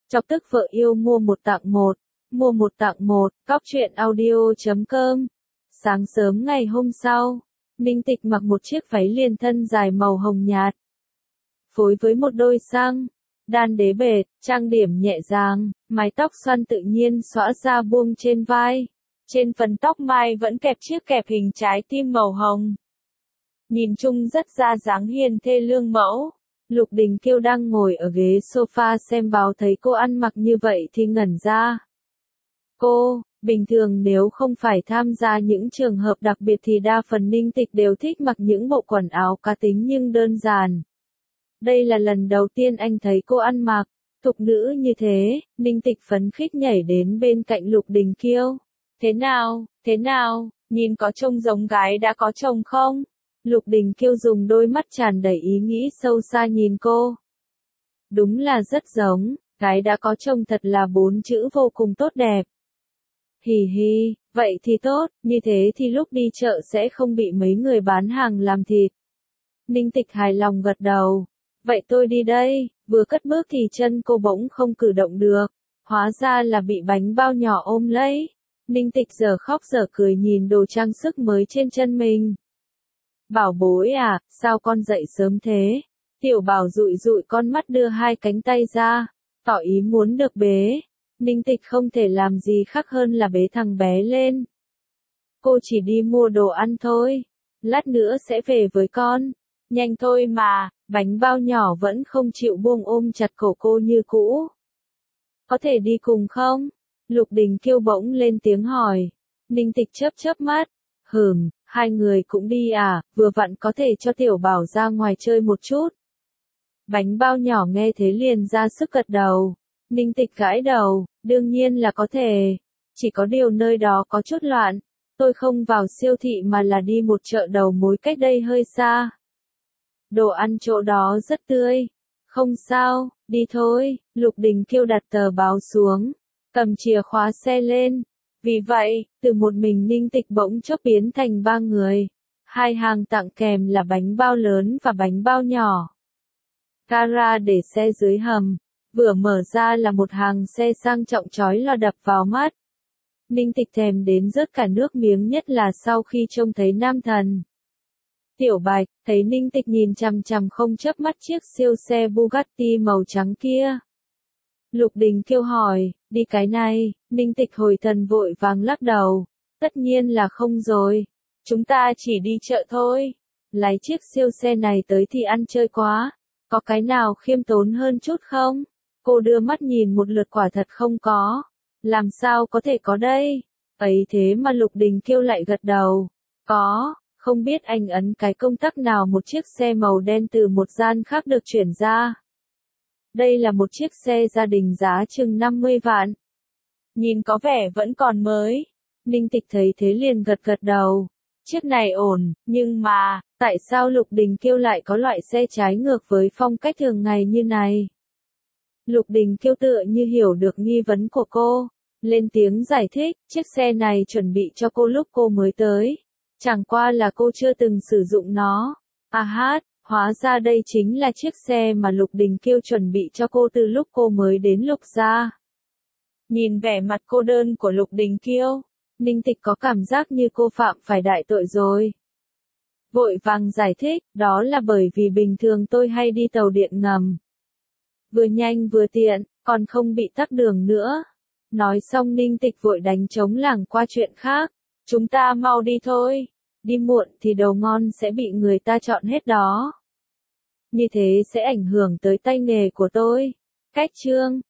Chọc tức vợ yêu mua một tặng một. Mua một tặng một, cóc truyện audio.com. Sáng sớm ngày hôm sau, Ninh Tịch mặc một chiếc váy liền thân dài màu hồng nhạt, phối với một đôi xăng, đan đế bệt, trang điểm nhẹ nhàng, mái tóc xoăn tự nhiên xõa ra buông trên vai. Trên phần tóc mai vẫn kẹp chiếc kẹp hình trái tim màu hồng. Nhìn chung rất ra dáng hiền thê lương mẫu. Lục Đình Kiêu đang ngồi ở ghế sofa xem báo thấy cô ăn mặc như vậy thì ngẩn ra. Cô, bình thường nếu không phải tham gia những trường hợp đặc biệt thì đa phần Ninh Tịch đều thích mặc những bộ quần áo cá tính nhưng đơn giản. Đây là lần đầu tiên anh thấy cô ăn mặc tục nữ như thế. Ninh Tịch phấn khích nhảy đến bên cạnh Lục Đình Kiêu. Thế nào, nhìn có trông giống gái đã có chồng không? Lục Đình Kiêu dùng đôi mắt tràn đầy ý nghĩ sâu xa nhìn cô. Đúng là rất giống, gái đã có chồng thật là 4 chữ vô cùng tốt đẹp. Hì hì, vậy thì tốt, như thế thì lúc đi chợ sẽ không bị mấy người bán hàng làm thịt. Ninh Tịch hài lòng gật đầu. Vậy tôi đi đây, vừa cất bước thì chân cô bỗng không cử động được. Hóa ra là bị bánh bao nhỏ ôm lấy. Ninh Tịch giờ khóc giờ cười nhìn đồ trang sức mới trên chân mình. Bảo bối à, sao con dậy sớm thế? Tiểu Bảo dụi dụi con mắt đưa hai cánh tay ra, tỏ ý muốn được bế. Ninh Tịch không thể làm gì khác hơn là bế thằng bé lên. Cô chỉ đi mua đồ ăn thôi, lát nữa sẽ về với con. Nhanh thôi mà, bánh bao nhỏ vẫn không chịu buông ôm chặt cổ cô như cũ. Có thể đi cùng không? Lục Đình Kiêu bỗng lên tiếng hỏi. Ninh Tịch chớp mắt. Hai người cũng đi à, vừa vặn có thể cho Tiểu Bảo ra ngoài chơi một chút. Bánh bao nhỏ nghe thế liền ra sức gật đầu. Ninh Tịch gãi đầu, đương nhiên là có thể. Chỉ có điều nơi đó có chút loạn. Tôi không vào siêu thị mà là đi một chợ đầu mối cách đây hơi xa. Đồ ăn chỗ đó rất tươi. Không sao, đi thôi. Lục Đình Kiêu đặt tờ báo xuống, cầm chìa khóa xe lên. Vì vậy, từ một mình Ninh Tịch bỗng chốc biến thành 3 người. 2 hàng tặng kèm là bánh bao lớn và bánh bao nhỏ. Gara để xe dưới hầm, vừa mở ra là một hàng xe sang trọng chói lòa đập vào mắt. Ninh Tịch thèm đến rớt cả nước miếng, nhất là sau khi trông thấy nam thần. Tiểu Bạch, thấy Ninh Tịch nhìn chằm chằm không chớp mắt chiếc siêu xe Bugatti màu trắng kia. Lục Đình Kiêu hỏi, đi cái này? Ninh Tịch hồi thần vội vàng lắc đầu. Tất nhiên là không rồi. Chúng ta chỉ đi chợ thôi. Lái chiếc siêu xe này tới thì ăn chơi quá. Có cái nào khiêm tốn hơn chút không? Cô đưa mắt nhìn một lượt quả thật không có. Làm sao có thể có đây? Ấy thế mà Lục Đình Kiêu lại gật đầu. Có, không biết anh ấn cái công tắc nào một chiếc xe màu đen từ một gian khác được chuyển ra. Đây là một chiếc xe gia đình giá chừng 50 vạn. Nhìn có vẻ vẫn còn mới. Ninh Tịch thấy thế liền gật đầu. Chiếc này ổn, nhưng mà, tại sao Lục Đình Kiêu lại có loại xe trái ngược với phong cách thường ngày như này? Lục Đình Kiêu tựa như hiểu được nghi vấn của cô. Lên tiếng giải thích, chiếc xe này chuẩn bị cho cô lúc cô mới tới. Chẳng qua là cô chưa từng sử dụng nó. Hóa ra đây chính là chiếc xe mà Lục Đình Kiêu chuẩn bị cho cô từ lúc cô mới đến Lục gia. Nhìn vẻ mặt cô đơn của Lục Đình Kiêu, Ninh Tịch có cảm giác như cô phạm phải đại tội rồi. Vội vàng giải thích, đó là bởi vì bình thường tôi hay đi tàu điện ngầm. Vừa nhanh vừa tiện, còn không bị tắc đường nữa. Nói xong Ninh Tịch vội đánh trống lảng qua chuyện khác. Chúng ta mau đi thôi. Đi muộn thì đồ ngon sẽ bị người ta chọn hết đó. Như thế sẽ ảnh hưởng tới tay nghề của tôi. Cách chương